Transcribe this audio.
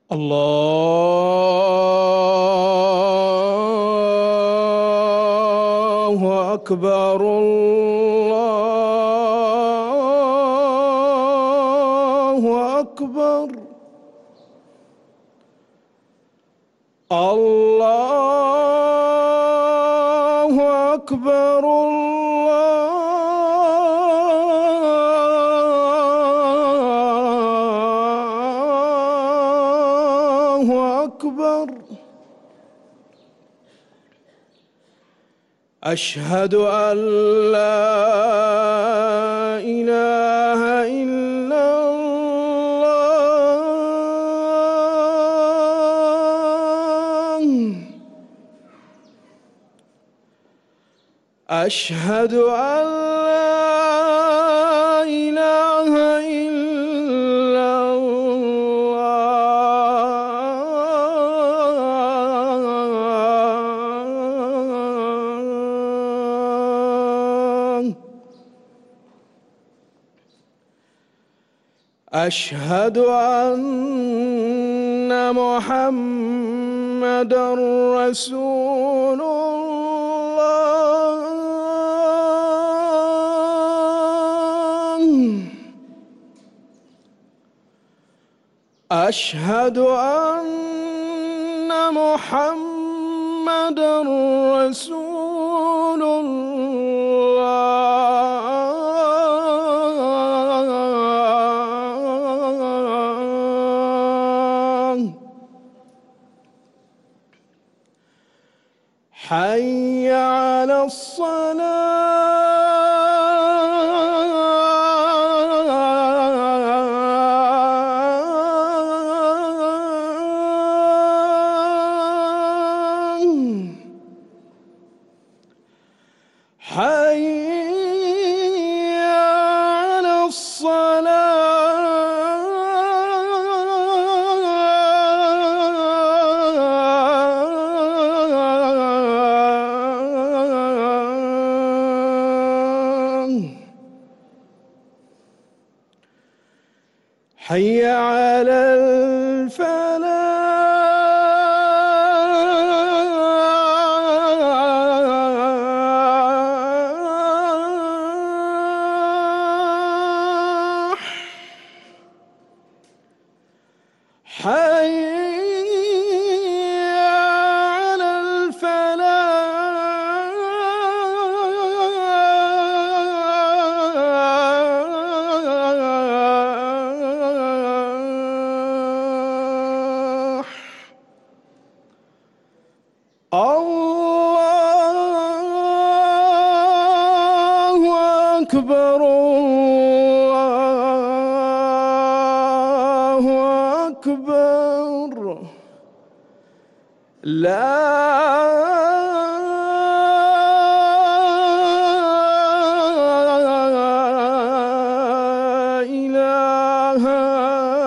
الله أكبر الله أكبر الله أكبر الله أكبر. أشهد أن لا إله إلا الله. أشهد أن لا إله إلا الله. أشهد أن محمدًا رسول الله. أشهد أن محمدًا رسول الله. حي على الصلاة. حي على الصلاة. حي على الفلاح. حي على الفلاح. الله أكبر الله أكبر. لا إله